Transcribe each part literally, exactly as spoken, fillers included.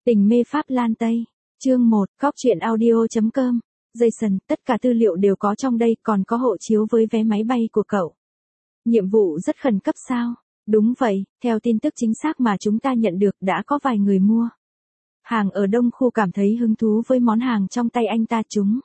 Tình mê Pháp Lan Tây. Chương một, Cóc truyện audio chấm com. Jason, tất cả tư liệu đều có trong đây, còn có hộ chiếu với vé máy bay của cậu. Nhiệm vụ rất khẩn cấp sao? Đúng vậy, theo tin tức chính xác mà chúng ta nhận được đã có vài người mua. Hàng ở đông khu cảm thấy hứng thú với món hàng trong tay anh ta chúng.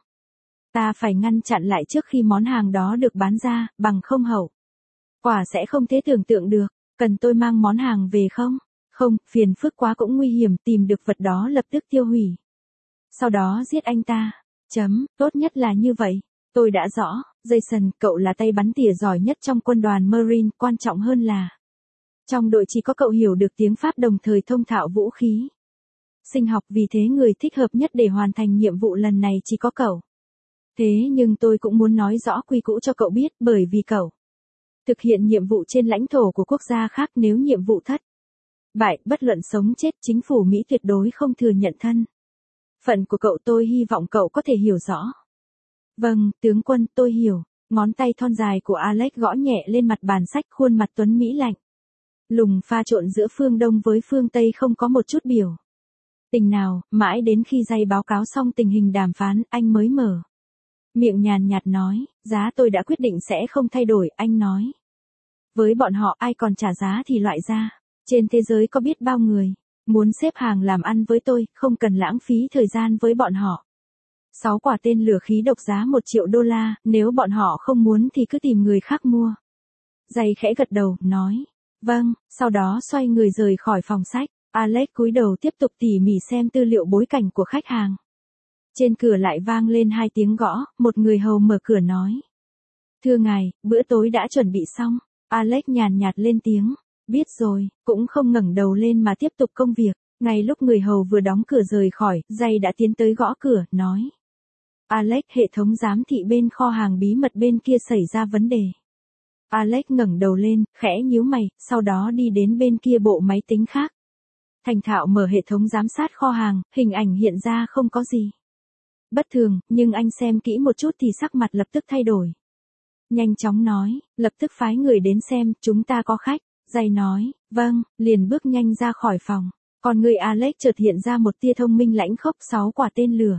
Ta phải ngăn chặn lại trước khi món hàng đó được bán ra, bằng không hậu. Quả sẽ không thể tưởng tượng được, cần tôi mang món hàng về không? Không, phiền phức quá cũng nguy hiểm, tìm được vật đó lập tức tiêu hủy. Sau đó giết anh ta. Chấm, tốt nhất là như vậy. Tôi đã rõ, Jason, cậu là tay bắn tỉa giỏi nhất trong quân đoàn Marine, quan trọng hơn là trong đội chỉ có cậu hiểu được tiếng Pháp đồng thời thông thạo vũ khí. Sinh học, vì thế người thích hợp nhất để hoàn thành nhiệm vụ lần này chỉ có cậu. Thế nhưng tôi cũng muốn nói rõ quy củ cho cậu biết, bởi vì cậu thực hiện nhiệm vụ trên lãnh thổ của quốc gia khác, nếu nhiệm vụ thất bại, bất luận sống chết, chính phủ Mỹ tuyệt đối không thừa nhận thân phận của cậu. Tôi hy vọng cậu có thể hiểu rõ. Vâng, tướng quân, tôi hiểu. Ngón tay thon dài của Alex gõ nhẹ lên mặt bàn sách, khuôn mặt tuấn mỹ lạnh lùng pha trộn giữa phương Đông với phương Tây, không có một chút biểu tình nào. Mãi đến khi Jay báo cáo xong tình hình đàm phán, anh mới mở miệng nhàn nhạt nói, giá tôi đã quyết định sẽ không thay đổi. Anh nói, với bọn họ ai còn trả giá thì loại ra. Trên thế giới có biết bao người muốn xếp hàng làm ăn với tôi, không cần lãng phí thời gian với bọn họ. Sáu quả tên lửa khí độc giá một triệu đô la, nếu bọn họ không muốn thì cứ tìm người khác mua. Jay khẽ gật đầu, nói, vâng, sau đó xoay người rời khỏi phòng sách. Alex cúi đầu tiếp tục tỉ mỉ xem tư liệu bối cảnh của khách hàng. Trên cửa lại vang lên hai tiếng gõ, một người hầu mở cửa nói, thưa ngài, bữa tối đã chuẩn bị xong. Alex nhàn nhạt lên tiếng, biết rồi, cũng không ngẩng đầu lên mà tiếp tục công việc. Ngay lúc người hầu vừa đóng cửa rời khỏi, Jay đã tiến tới gõ cửa, nói, Alex, hệ thống giám thị bên kho hàng bí mật bên kia xảy ra vấn đề. Alex ngẩng đầu lên, khẽ nhíu mày, sau đó đi đến bên kia bộ máy tính khác. Thành thạo mở hệ thống giám sát kho hàng, hình ảnh hiện ra không có gì bất thường, nhưng anh xem kỹ một chút thì sắc mặt lập tức thay đổi. Nhanh chóng nói, lập tức phái người đến xem, chúng ta có khách. Jay nói, vâng, liền bước nhanh ra khỏi phòng. Còn người Alex chợt hiện ra một tia thông minh lãnh khốc. Sáu quả tên lửa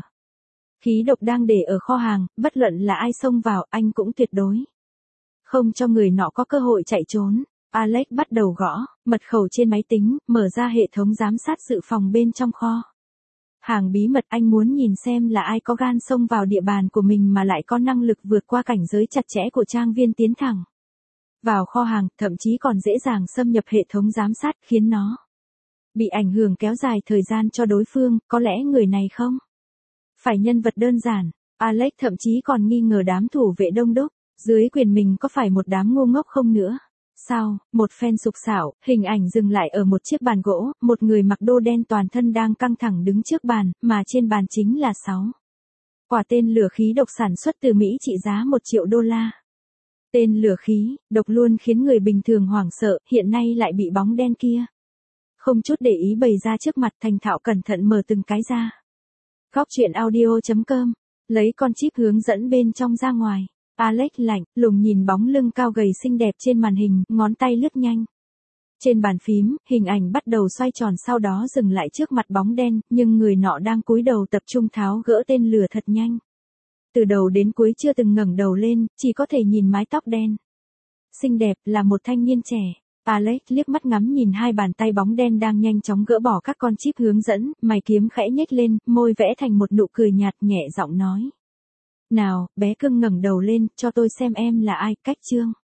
khí độc đang để ở kho hàng, bất luận là ai xông vào, anh cũng tuyệt đối không cho người nọ có cơ hội chạy trốn. Alex bắt đầu gõ mật khẩu trên máy tính, mở ra hệ thống giám sát dự phòng bên trong kho hàng bí mật. Anh muốn nhìn xem là ai có gan xông vào địa bàn của mình mà lại có năng lực vượt qua cảnh giới chặt chẽ của trang viên, tiến thẳng vào kho hàng, thậm chí còn dễ dàng xâm nhập hệ thống giám sát, khiến nó bị ảnh hưởng kéo dài thời gian cho đối phương. Có lẽ người này không phải nhân vật đơn giản. Alex thậm chí còn nghi ngờ đám thủ vệ đông đúc dưới quyền mình có phải một đám ngu ngốc không nữa. Sau một phen sục sạo, hình ảnh dừng lại ở một chiếc bàn gỗ, một người mặc đô đen toàn thân đang căng thẳng đứng trước bàn, mà trên bàn chính là sáu quả tên lửa khí độc sản xuất từ Mỹ trị giá một triệu đô la. Tên lửa khí độc luôn khiến người bình thường hoảng sợ, hiện nay lại bị bóng đen kia không chút để ý bày ra trước mặt. Thành thạo cẩn thận mở từng cái ra. Cóc truyện audio chấm com. Lấy con chip hướng dẫn bên trong ra ngoài. Alex lạnh lùng nhìn bóng lưng cao gầy xinh đẹp trên màn hình, ngón tay lướt nhanh trên bàn phím, hình ảnh bắt đầu xoay tròn, sau đó dừng lại trước mặt bóng đen, nhưng người nọ đang cúi đầu tập trung tháo gỡ tên lửa thật nhanh. Từ đầu đến cuối chưa từng ngẩng đầu lên, chỉ có thể nhìn mái tóc đen xinh đẹp, là một thanh niên trẻ. Alex liếc mắt ngắm nhìn hai bàn tay bóng đen đang nhanh chóng gỡ bỏ các con chip hướng dẫn, mày kiếm khẽ nhếch lên, môi vẽ thành một nụ cười nhạt, nhẹ giọng nói, nào, bé cưng ngẩng đầu lên, cho tôi xem em là ai. Cách chương